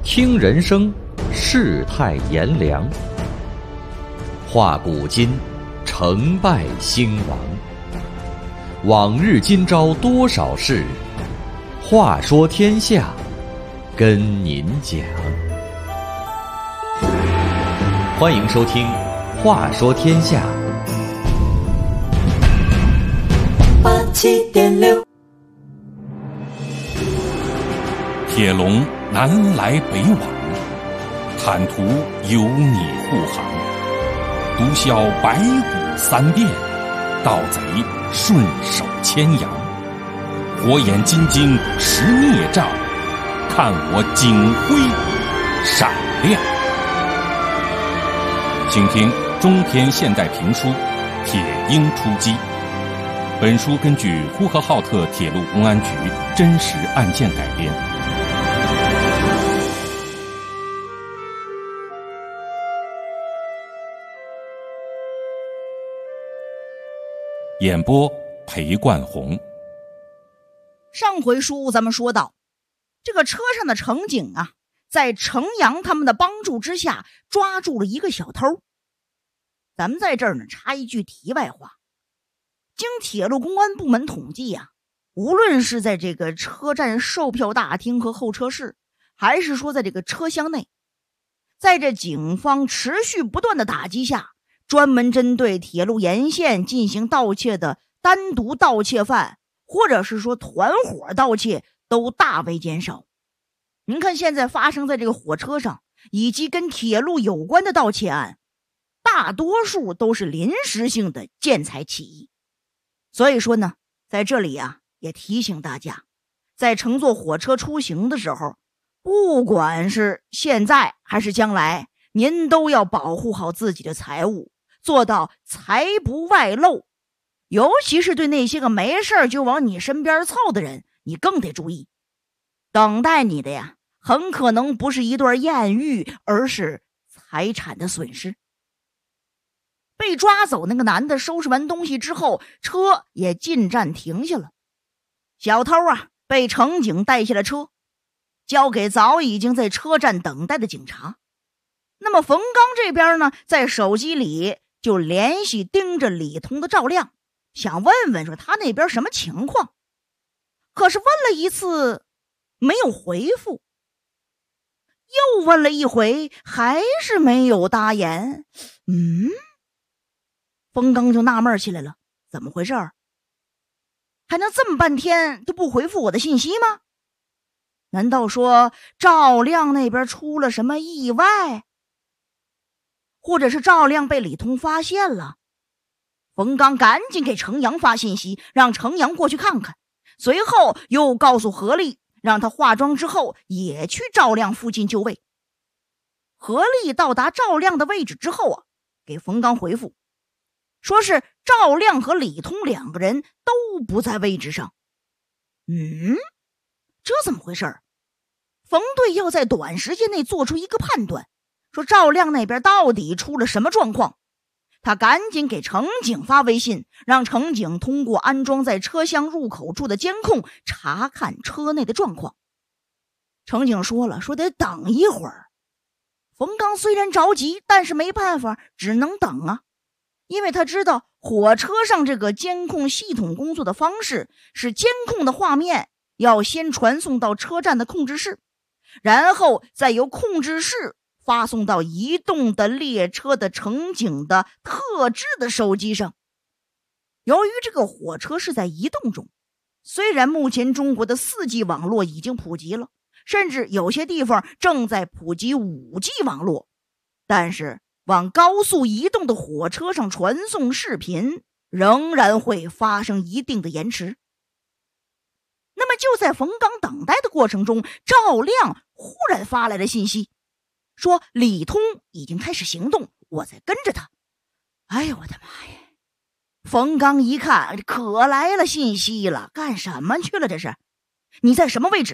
听人生，世态炎凉；话古今，成败兴亡。往日今朝多少事，话说天下，跟您讲。欢迎收听《话说天下》。 87.6， 铁笼南来北往，坦途有你护航。毒枭白骨三遍，盗贼顺手牵羊。火眼金睛识孽障，看我警徽闪亮。请听中篇现代评书《铁鹰出击》。本书根据呼和浩特铁路公安局真实案件改编。演播裴冠红。 上回书咱们说到，这个车上的乘警啊，在程阳他们的帮助之下抓住了一个小偷。咱们在这儿呢插一句题外话，经铁路公安部门统计啊，无论是在这个车站售票大厅和候车室，还是说在这个车厢内，在这警方持续不断的打击下，专门针对铁路沿线进行盗窃的单独盗窃犯，或者是说团伙盗窃，都大为减少。您看现在发生在这个火车上以及跟铁路有关的盗窃案，大多数都是临时性的见财起意。所以说呢，在这里啊，也提醒大家，在乘坐火车出行的时候，不管是现在还是将来，您都要保护好自己的财物，做到财不外露。尤其是对那些个没事就往你身边凑的人，你更得注意。等待你的呀，很可能不是一段艳遇，而是财产的损失。被抓走那个男的收拾完东西之后，车也进站停下了。小偷啊，被乘警带下了车，交给早已经在车站等待的警察。那么冯刚这边呢，在手机里就联系盯着李通的赵亮，想问问说他那边什么情况。可是问了一次没有回复，又问了一回还是没有答言。冯刚就纳闷起来了，怎么回事儿？还能这么半天都不回复我的信息吗？难道说赵亮那边出了什么意外？或者是赵亮被李通发现了？冯刚赶紧给程阳发信息，让程阳过去看看，随后又告诉何丽，让他化妆之后也去赵亮附近就位。何丽到达赵亮的位置之后啊，给冯刚回复说是赵亮和李通两个人都不在位置上。这怎么回事？冯队要在短时间内做出一个判断，说赵亮那边到底出了什么状况。他赶紧给乘警发微信，让乘警通过安装在车厢入口处的监控查看车内的状况。乘警说了，说得等一会儿。冯刚虽然着急，但是没办法，只能等啊。因为他知道火车上这个监控系统工作的方式是监控的画面要先传送到车站的控制室，然后再由控制室发送到移动的列车的乘警的特制的手机上。由于这个火车是在移动中，虽然目前中国的 4G 网络已经普及了，甚至有些地方正在普及 5G 网络，但是往高速移动的火车上传送视频仍然会发生一定的延迟。那么就在冯刚等待的过程中，赵亮忽然发来了信息，说李通已经开始行动，我在跟着他。哎呦我的妈呀！冯刚一看，可来了信息了，干什么去了这是？你在什么位置？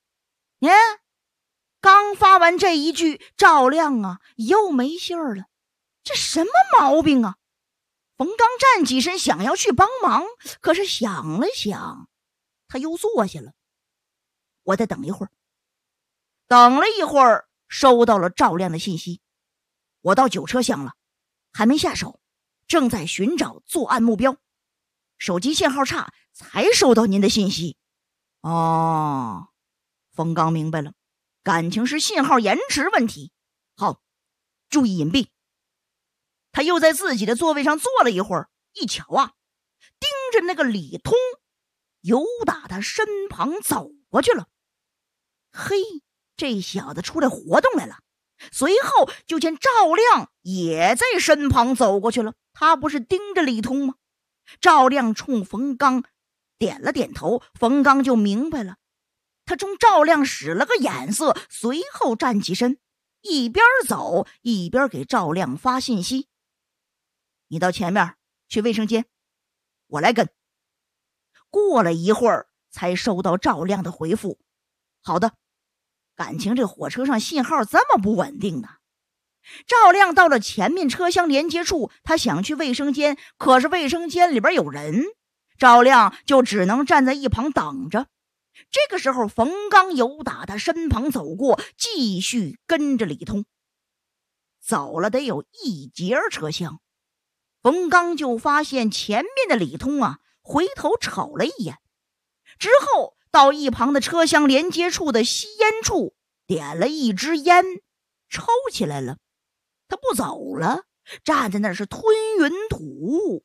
刚发完这一句，赵亮啊又没信儿了，这什么毛病啊？冯刚站起身想要去帮忙，可是想了想，他又坐下了。我得等一会儿。 等了一会儿，收到了赵亮的信息。我到9车厢了，还没下手，正在寻找作案目标。手机信号差，才收到您的信息。哦，冯刚明白了，感情是信号延迟问题。好，注意隐蔽。他又在自己的座位上坐了一会儿，一瞧啊，盯着那个李通由打他身旁走过去了。嘿，这小子出来活动来了。随后就见赵亮也在身旁走过去了，他不是盯着李通吗？赵亮冲冯刚点了点头，冯刚就明白了，他冲赵亮使了个眼色，随后站起身，一边走一边给赵亮发信息：你到前面去卫生间，我来跟。过了一会儿才收到赵亮的回复：好的。感情这火车上信号这么不稳定呢。赵亮到了前面车厢连接处，他想去卫生间，可是卫生间里边有人，赵亮就只能站在一旁等着。这个时候冯刚由打他身旁走过，继续跟着李通。走了得有1节车厢，冯刚就发现前面的李通啊，回头瞅了一眼，之后到一旁的车厢连接处的吸烟处，点了一支烟，抽起来了。他不走了，站在那儿是吞云吐雾。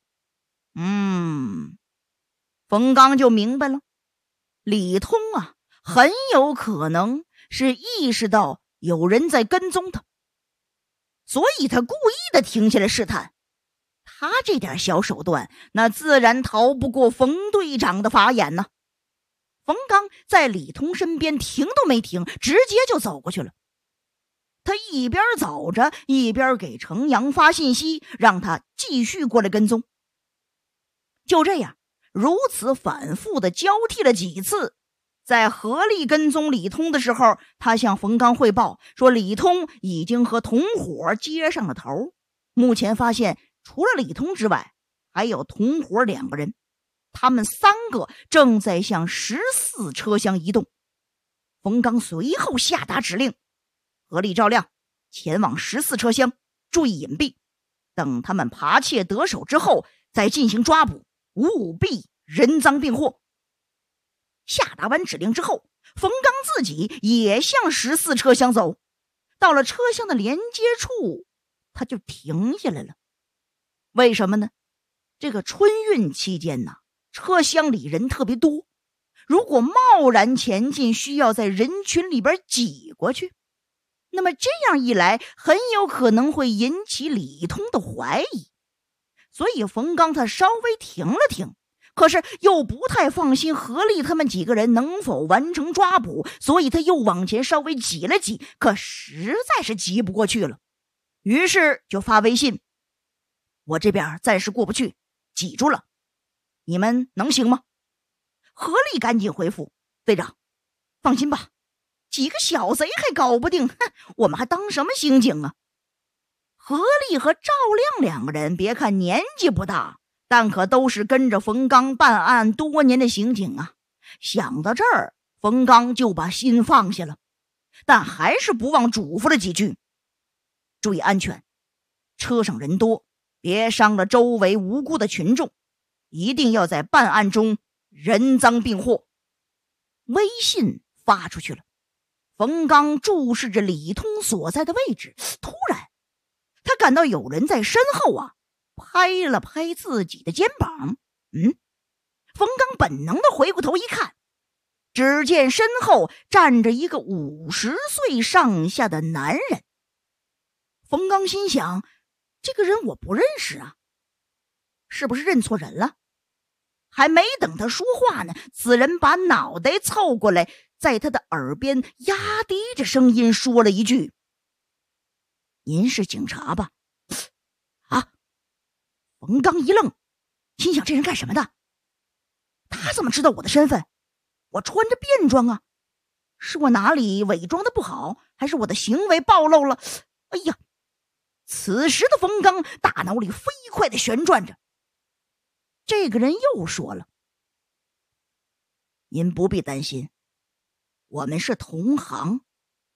冯刚就明白了，李通啊，很有可能是意识到有人在跟踪他，所以他故意的停下来试探。他这点小手段，那自然逃不过冯队长的法眼呢。冯刚在李通身边停都没停，直接就走过去了。他一边走着一边给程阳发信息，让他继续过来跟踪。就这样如此反复的交替了几次，在合力跟踪李通的时候，他向冯刚汇报说李通已经和同伙接上了头，目前发现除了李通之外还有同伙2个人，他们3个正在向14车厢移动。冯刚随后下达指令，合力赵亮前往14车厢，注意隐蔽，等他们扒窃得手之后再进行抓捕，务必人赃并获。下达完指令之后，冯刚自己也向14车厢走，到了车厢的连接处他就停下来了。为什么呢？这个春运期间呢，车厢里人特别多，如果贸然前进，需要在人群里边挤过去，那么这样一来很有可能会引起李通的怀疑。所以冯刚他稍微停了停，可是又不太放心合力他们几个人能否完成抓捕，所以他又往前稍微挤了挤，可实在是挤不过去了，于是就发微信：我这边暂时过不去，挤住了，你们能行吗？合力赶紧回复：队长放心吧，几个小贼还搞不定，我们还当什么刑警啊？合力和赵亮2个人别看年纪不大，但可都是跟着冯刚办案多年的刑警啊。想到这儿，冯刚就把心放下了，但还是不忘嘱咐了几句：注意安全，车上人多，别伤了周围无辜的群众，一定要在办案中人赃并获。微信发出去了，冯刚注视着李通所在的位置，突然他感到有人在身后啊拍了拍自己的肩膀。冯刚本能的回过头一看，只见身后站着一个50岁上下的男人。冯刚心想，这个人我不认识啊，是不是认错人了？还没等他说话呢，此人把脑袋凑过来，在他的耳边压低着声音说了一句：您是警察吧？啊！冯刚一愣，心想这人干什么的？他怎么知道我的身份？我穿着便装啊，是我哪里伪装的不好，还是我的行为暴露了？哎呀！此时的冯刚大脑里飞快地旋转着。这个人又说了：您不必担心，我们是同行，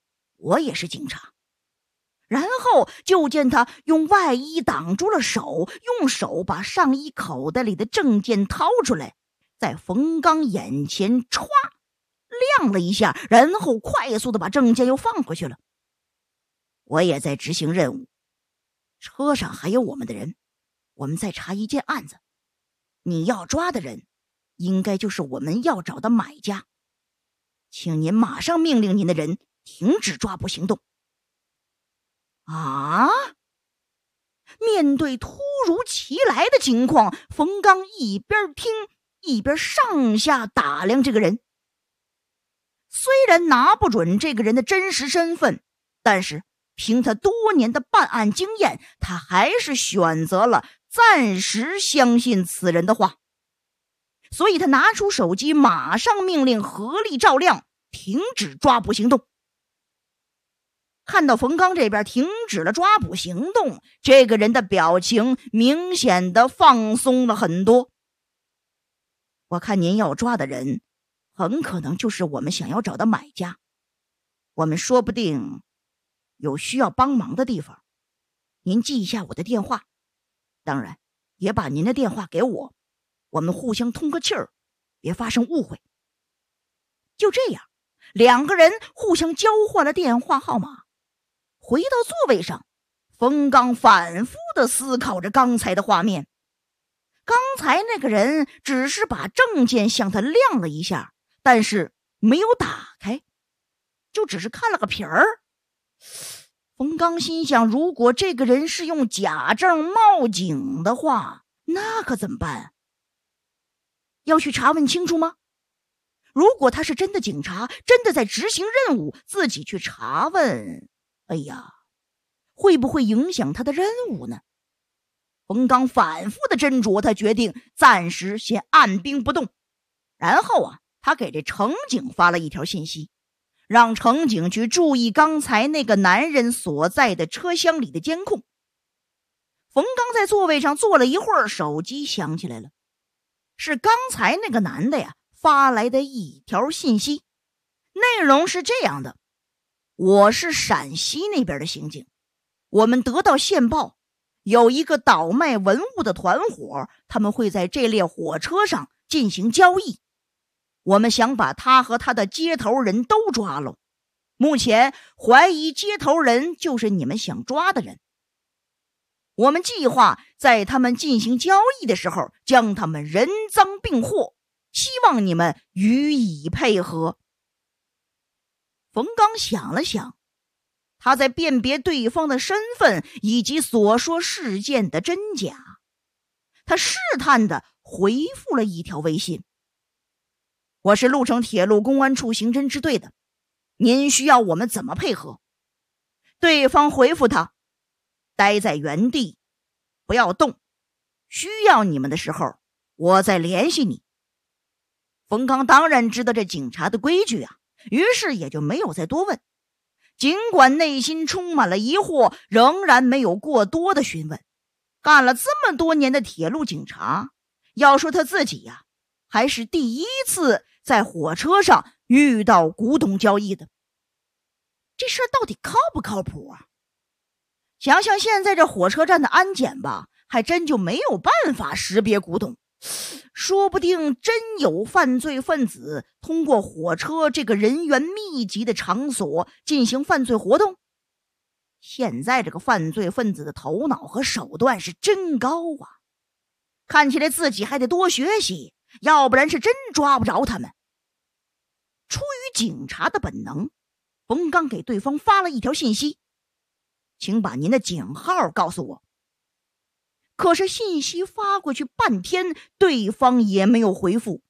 我也是警察。然后就见他用外衣挡住了手，用手把上衣口袋里的证件掏出来，在冯刚眼前歘亮了一下，然后快速的把证件又放回去了。我也在执行任务，车上还有我们的人，我们在查一件案子，你要抓的人应该就是我们要找的买家，请您马上命令您的人停止抓捕行动。啊！面对突如其来的情况，冯刚一边听一边上下打量这个人。虽然拿不准这个人的真实身份，但是凭他多年的办案经验，他还是选择了暂时相信此人的话。所以他拿出手机，马上命令合力照亮，停止抓捕行动。看到冯刚这边停止了抓捕行动，这个人的表情明显的放松了很多。我看您要抓的人很可能就是我们想要找的买家，我们说不定有需要帮忙的地方，您记一下我的电话，当然也把您的电话给我，我们互相通个气儿，别发生误会。就这样，两个人互相交换了电话号码。回到座位上，冯刚反复地思考着刚才的画面。刚才那个人只是把证件向他亮了一下，但是没有打开，就只是看了个皮儿。冯刚心想，如果这个人是用假证冒警的话，那可怎么办？要去查问清楚吗？如果他是真的警察，真的在执行任务，自己去查问，哎呀，会不会影响他的任务呢？冯刚反复的斟酌，他决定暂时先按兵不动。然后他给这程警发了一条信息，让程警去注意刚才那个男人所在的车厢里的监控。冯刚在座位上坐了一会儿，手机响起来了，是刚才那个男的发来的一条信息，内容是这样的：我是陕西那边的刑警，我们得到线报，有一个倒卖文物的团伙，他们会在这列火车上进行交易。我们想把他和他的接头人都抓了，目前怀疑接头人就是你们想抓的人。我们计划在他们进行交易的时候将他们人赃并获，希望你们予以配合。冯刚想了想，他在辨别对方的身份以及所说事件的真假，他试探地回复了一条微信：我是鹿城铁路公安处刑侦支队的，您需要我们怎么配合？对方回复他：待在原地，不要动，需要你们的时候我再联系你。冯刚当然知道这警察的规矩于是也就没有再多问。尽管内心充满了疑惑，仍然没有过多的询问。干了这么多年的铁路警察，要说他自己还是第一次在火车上遇到古董交易的。这事儿到底靠不靠谱想想现在这火车站的安检吧，还真就没有办法识别古董。说不定真有犯罪分子通过火车这个人员密集的场所进行犯罪活动。现在这个犯罪分子的头脑和手段是真高看起来自己还得多学习，要不然是真抓不着他们。出于警察的本能，冯刚给对方发了一条信息：请把您的警号告诉我。可是信息发过去半天，对方也没有回复。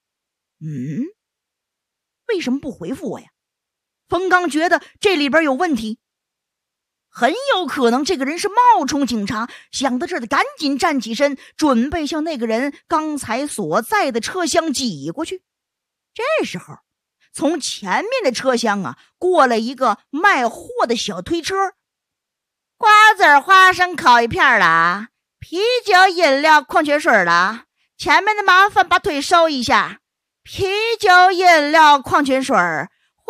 为什么不回复我呀？冯刚觉得这里边有问题，很有可能这个人是冒充警察。想到这儿，赶紧站起身，准备向那个人刚才所在的车厢挤过去。这时候，从前面的车厢过来一个卖货的小推车，瓜子花生烤一片了啤酒饮料矿泉水了，前面的麻烦把腿收一下。啤酒饮料矿泉水，花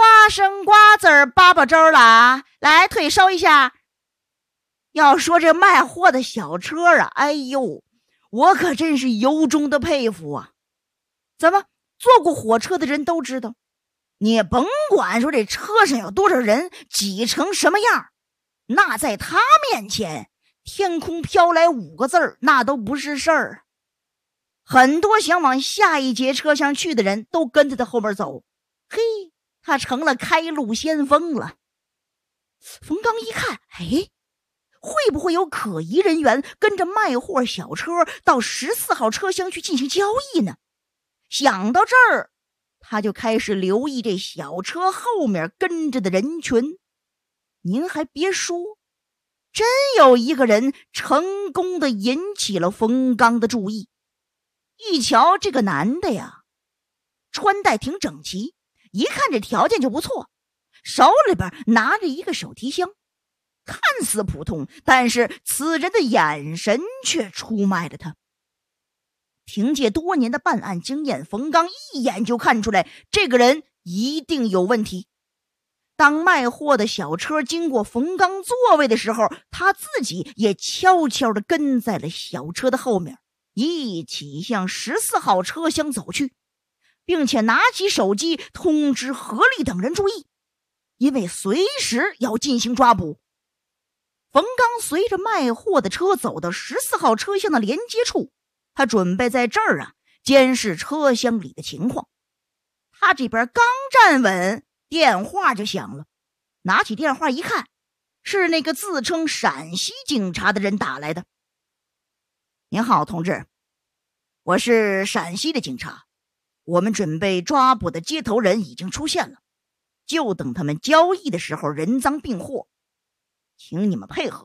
花生瓜子儿八宝粥了，来腿收一下。要说这卖货的小车啊，哎呦，我可真是由衷的佩服啊。咱们坐过火车的人都知道，你也甭管说这车上有多少人，挤成什么样，那在他面前天空飘来5个字儿，那都不是事儿。很多想往下一节车厢去的人都跟着他后面走，嘿，他成了开路先锋了。冯刚一看，哎，会不会有可疑人员跟着卖货小车到14号车厢去进行交易呢？想到这儿，他就开始留意这小车后面跟着的人群。您还别说，真有一个人成功的引起了冯刚的注意。一瞧这个男的呀，穿戴挺整齐，一看这条件就不错，手里边拿着一个手提箱，看似普通，但是此人的眼神却出卖了他。凭借多年的办案经验，冯刚一眼就看出来这个人一定有问题。当卖货的小车经过冯刚座位的时候，他自己也悄悄地跟在了小车的后面，一起向14号车厢走去，并且拿起手机通知何力等人注意，因为随时要进行抓捕。冯刚随着卖货的车走到14号车厢的连接处，他准备在这儿监视车厢里的情况。他这边刚站稳，电话就响了。拿起电话一看，是那个自称陕西警察的人打来的。您好，同志，我是陕西的警察，我们准备抓捕的接头人已经出现了，就等他们交易的时候人赃并获，请你们配合。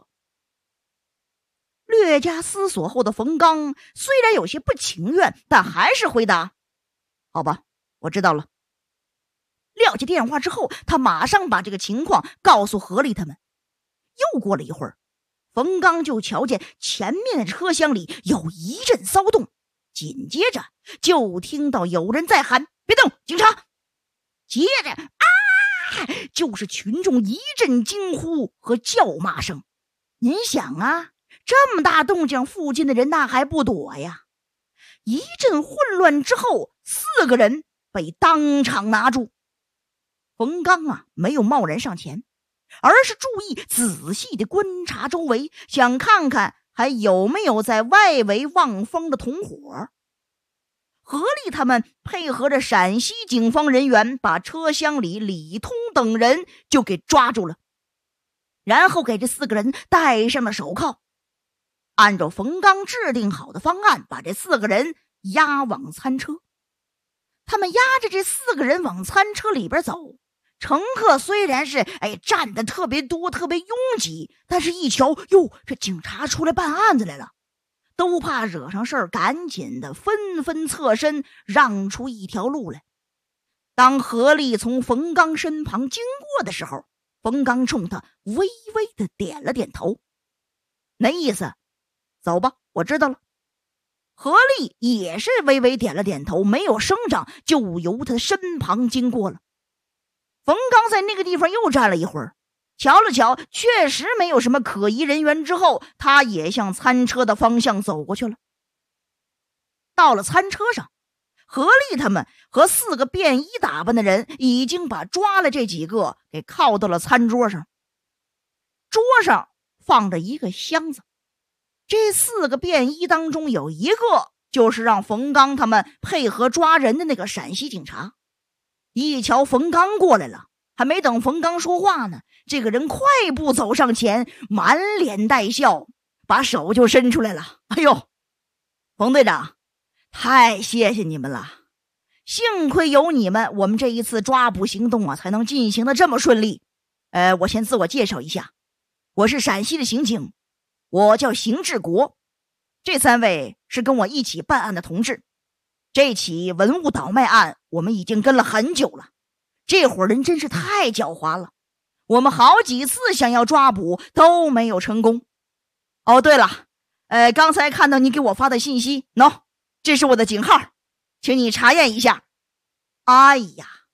略加思索后的冯刚虽然有些不情愿，但还是回答：好吧，我知道了。撂下电话之后，他马上把这个情况告诉何力他们。又过了一会儿，冯刚就瞧见前面的车厢里有一阵骚动，紧接着就听到有人在喊：别动，警察！接着就是群众一阵惊呼和叫骂声。您想啊，这么大动静，附近的人那还不躲呀？一阵混乱之后，4个人被当场拿住。冯刚没有贸然上前，而是注意仔细地观察周围，想看看还有没有在外围望风的同伙。何力他们配合着陕西警方人员，把车厢里李通等人就给抓住了，然后给这4个人戴上了手铐。按照冯刚制定好的方案，把这4个人押往餐车。他们押着这4个人往餐车里边走，乘客虽然是站得特别多特别拥挤，但是一瞧哟，这警察出来办案子来了，都怕惹上事儿，赶紧的纷纷侧身让出一条路来。当何力从冯刚身旁经过的时候，冯刚冲他微微的点了点头，那意思走吧，我知道了。何力也是微微点了点头，没有声张，就由他身旁经过了。冯刚在那个地方又站了一会儿，瞧了瞧，确实没有什么可疑人员之后，他也向餐车的方向走过去了。到了餐车上，何力他们和4个便衣打扮的人已经把抓了这几个给铐到了餐桌上。桌上放着一个箱子，这4个便衣当中有一个就是让冯刚他们配合抓人的那个陕西警察。一瞧冯刚过来了，还没等冯刚说话呢，这个人快步走上前，满脸带笑，把手就伸出来了。哎呦，冯队长，太谢谢你们了，幸亏有你们，我们这一次抓捕行动才能进行的这么顺利。我先自我介绍一下，我是陕西的刑警，我叫邢志国。这3位是跟我一起办案的同志。这起文物倒卖案我们已经跟了很久了，这伙人真是太狡猾了，我们好几次想要抓捕都没有成功。哦，对了，刚才看到你给我发的信息，这是我的警号，请你查验一下。哎呀，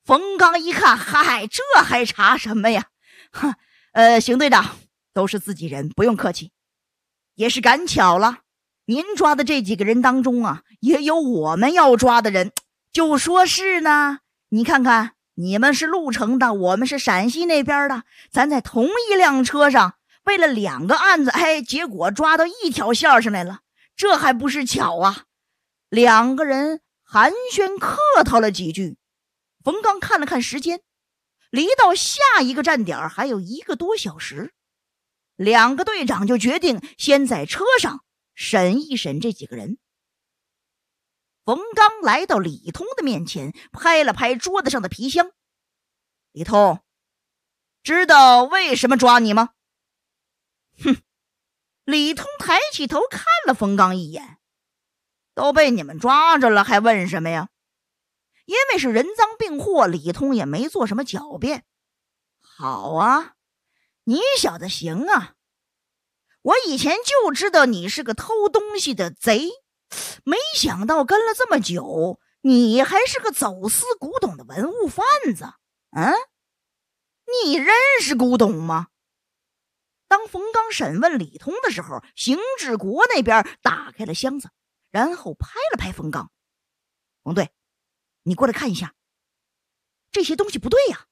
冯刚一看，嗨，这还查什么呀？邢队长，都是自己人，不用客气。也是赶巧了，您抓的这几个人当中啊，也有我们要抓的人。就说是呢，你看看，你们是鹿城的，我们是陕西那边的，咱在同一辆车上，为了2个案子，结果抓到一条线上来了，这还不是巧啊！2个人寒暄客套了几句。冯刚看了看时间，离到下一个站点还有1个多小时。2个队长就决定先在车上审一审这几个人。冯刚来到李通的面前，拍了拍桌子上的皮箱。李通，知道为什么抓你吗？哼！李通抬起头看了冯刚一眼，都被你们抓着了，还问什么呀？因为是人赃并获，李通也没做什么狡辩。好啊，你小子行啊！我以前就知道你是个偷东西的贼，没想到跟了这么久，你还是个走私古董的文物贩子。你认识古董吗？当冯刚审问李通的时候，邢志国那边打开了箱子，然后拍了拍冯刚。冯队，你过来看一下，这些东西不对呀！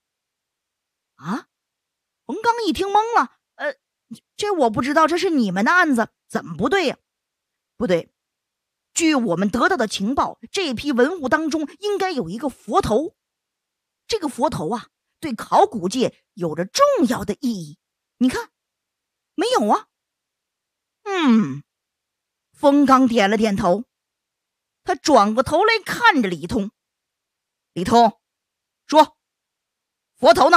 冯刚一听懵了，这我不知道，这是你们的案子，怎么不对呀？不对，据我们得到的情报，这批文物当中应该有一个佛头。这个佛头啊，对考古界有着重要的意义。你看，没有啊？冯刚点了点头，他转过头来看着李通。李通，说，佛头呢？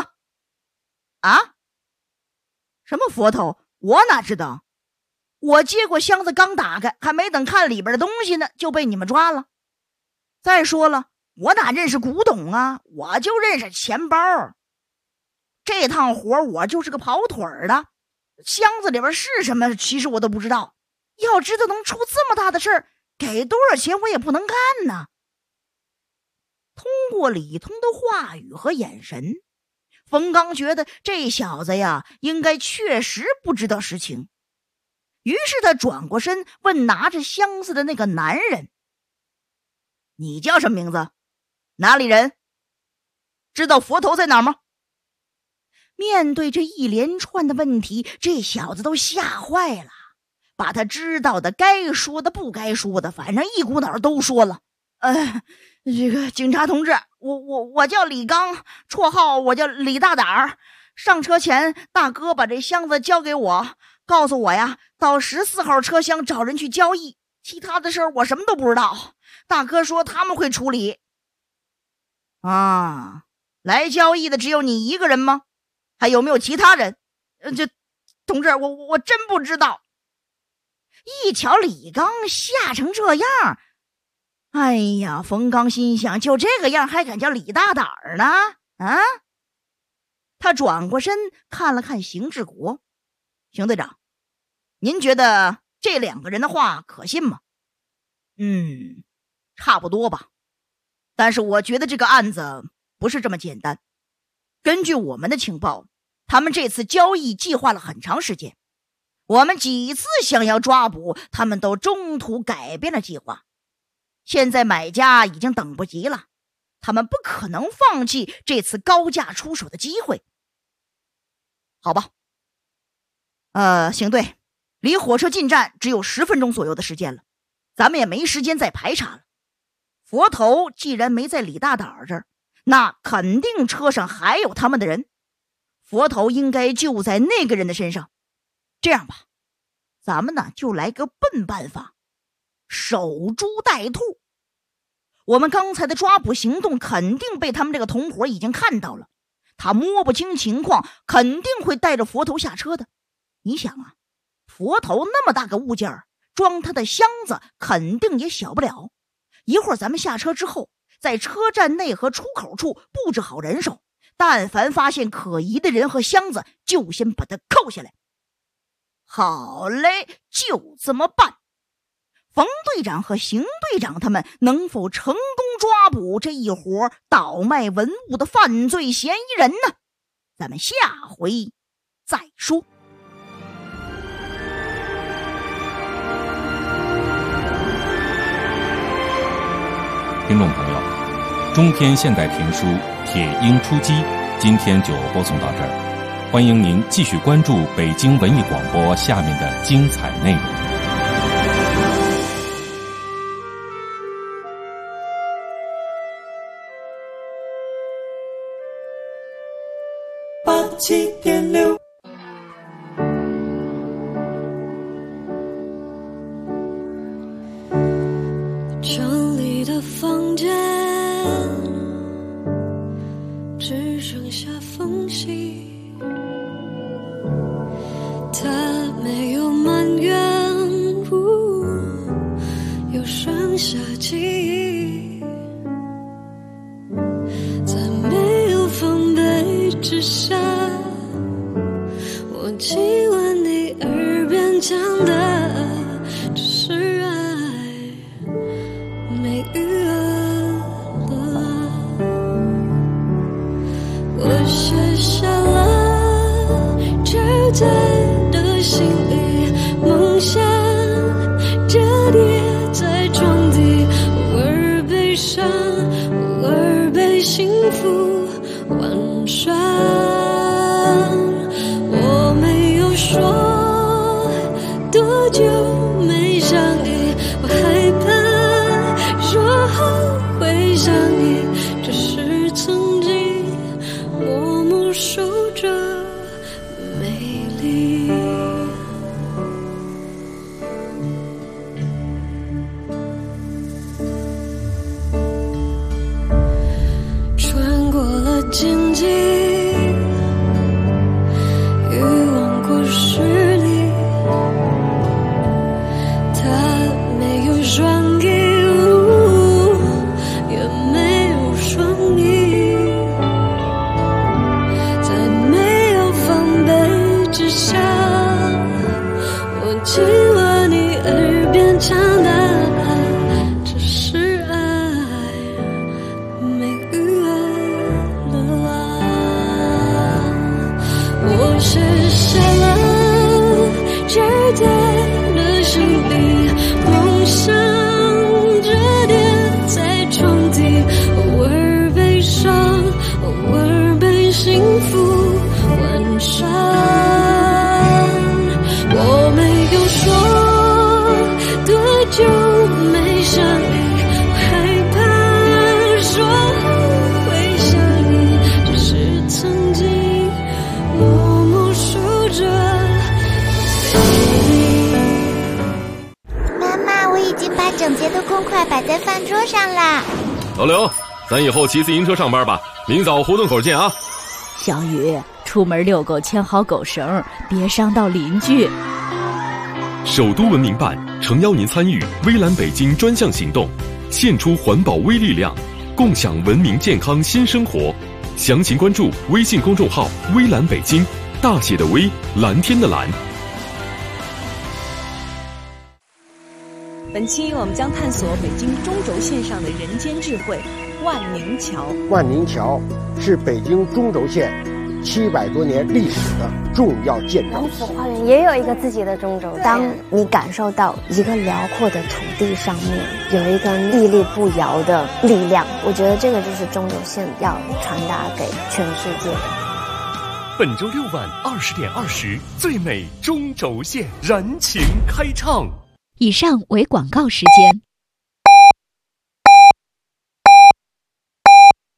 什么佛头？我哪知道？我接过箱子刚打开，还没等看里边的东西呢，就被你们抓了。再说了，我哪认识古董啊？我就认识钱包。这趟活我就是个跑腿的，箱子里边是什么，其实我都不知道。要知道能出这么大的事儿，给多少钱我也不能干呢。通过李通的话语和眼神，冯刚觉得这小子呀，应该确实不知道实情。于是他转过身问拿着箱子的那个男人：“你叫什么名字？哪里人？知道佛头在哪儿吗？”面对这一连串的问题，这小子都吓坏了，把他知道的、该说的、不该说的，反正一股脑都说了。这个警察同志，我叫李刚，绰号我叫李大胆儿。上车前，大哥把这箱子交给我，告诉我呀，到14号车厢找人去交易，其他的事儿我什么都不知道。大哥说他们会处理。来交易的只有你一个人吗？还有没有其他人？同志，我真不知道。一瞧李刚吓成这样，哎呀，冯刚心想，就这个样还敢叫李大胆儿呢？他转过身看了看邢志国。邢队长，您觉得这2个人的话可信吗？差不多吧。但是我觉得这个案子不是这么简单。根据我们的情报，他们这次交易计划了很长时间，我们几次想要抓捕，他们都中途改变了计划。现在买家已经等不及了，他们不可能放弃这次高价出手的机会。好吧，邢队，离火车进站只有10分钟左右的时间了，咱们也没时间再排查了。佛头既然没在李大胆儿这儿，那肯定车上还有他们的人，佛头应该就在那个人的身上。这样吧，咱们呢就来个笨办法，守株待兔。我们刚才的抓捕行动肯定被他们这个同伙已经看到了，他摸不清情况，肯定会带着佛头下车的。你想啊，佛头那么大个物件，装他的箱子肯定也小不了。一会儿咱们下车之后，在车站内和出口处布置好人手，但凡发现可疑的人和箱子，就先把他扣下来。好嘞，就这么办。 冯队长和邢队长他们能否成功抓捕这一伙倒卖文物的犯罪嫌疑人呢？咱们下回再说。 听众朋友，中篇现代评书《铁鹰出击》今天就播送到这儿，欢迎您继续关注北京文艺广播下面的精彩内容。 87.6 城里的房间只剩下缝隙，他没有埋怨，又剩下记忆，在没有防备之下，我亲吻你耳边讲的只是爱，没余额了。我写下了这在的心里，梦想折叠在床底，偶尔悲伤，偶尔被幸福玩耍。我没有说多久没想你，我害怕说后会想你，只是曾经默默守着美丽。穿过了荆棘，欲望故事里，它没有双翼，也没有双翼，在没有防备之下，我亲吻你耳边讲的只是爱，没余额了啊。我写下了这在的心里，梦想折叠在床底，偶尔悲伤，偶尔被幸福玩耍。我没有说多久没想你，我害怕说后会想你，只是曾经默默守着美丽。 妈妈，我已经把整洁的公筷摆在饭桌上啦。 老刘，咱以后骑自行车上班吧，明早胡同口见啊。 小雨，出门遛狗牵好狗绳，别伤到邻居。 首都文明办诚邀您参与微蓝北京专项行动，献出环保微力量，共享文明健康新生活。详情关注微信公众号微蓝北京，大写的微，蓝天的蓝。 本期我们将探索北京中轴线上的人间智慧——万宁桥。 万宁桥是北京中轴线700多年历史的重要建筑。 王府花园也有一个自己的中轴线。当你感受到一个辽阔的土地上面有一个屹立不摇的力量，我觉得这个就是中轴线要传达给全世界的。 本周6晚20点20，最美中轴线燃情开唱。 以上为广告时间。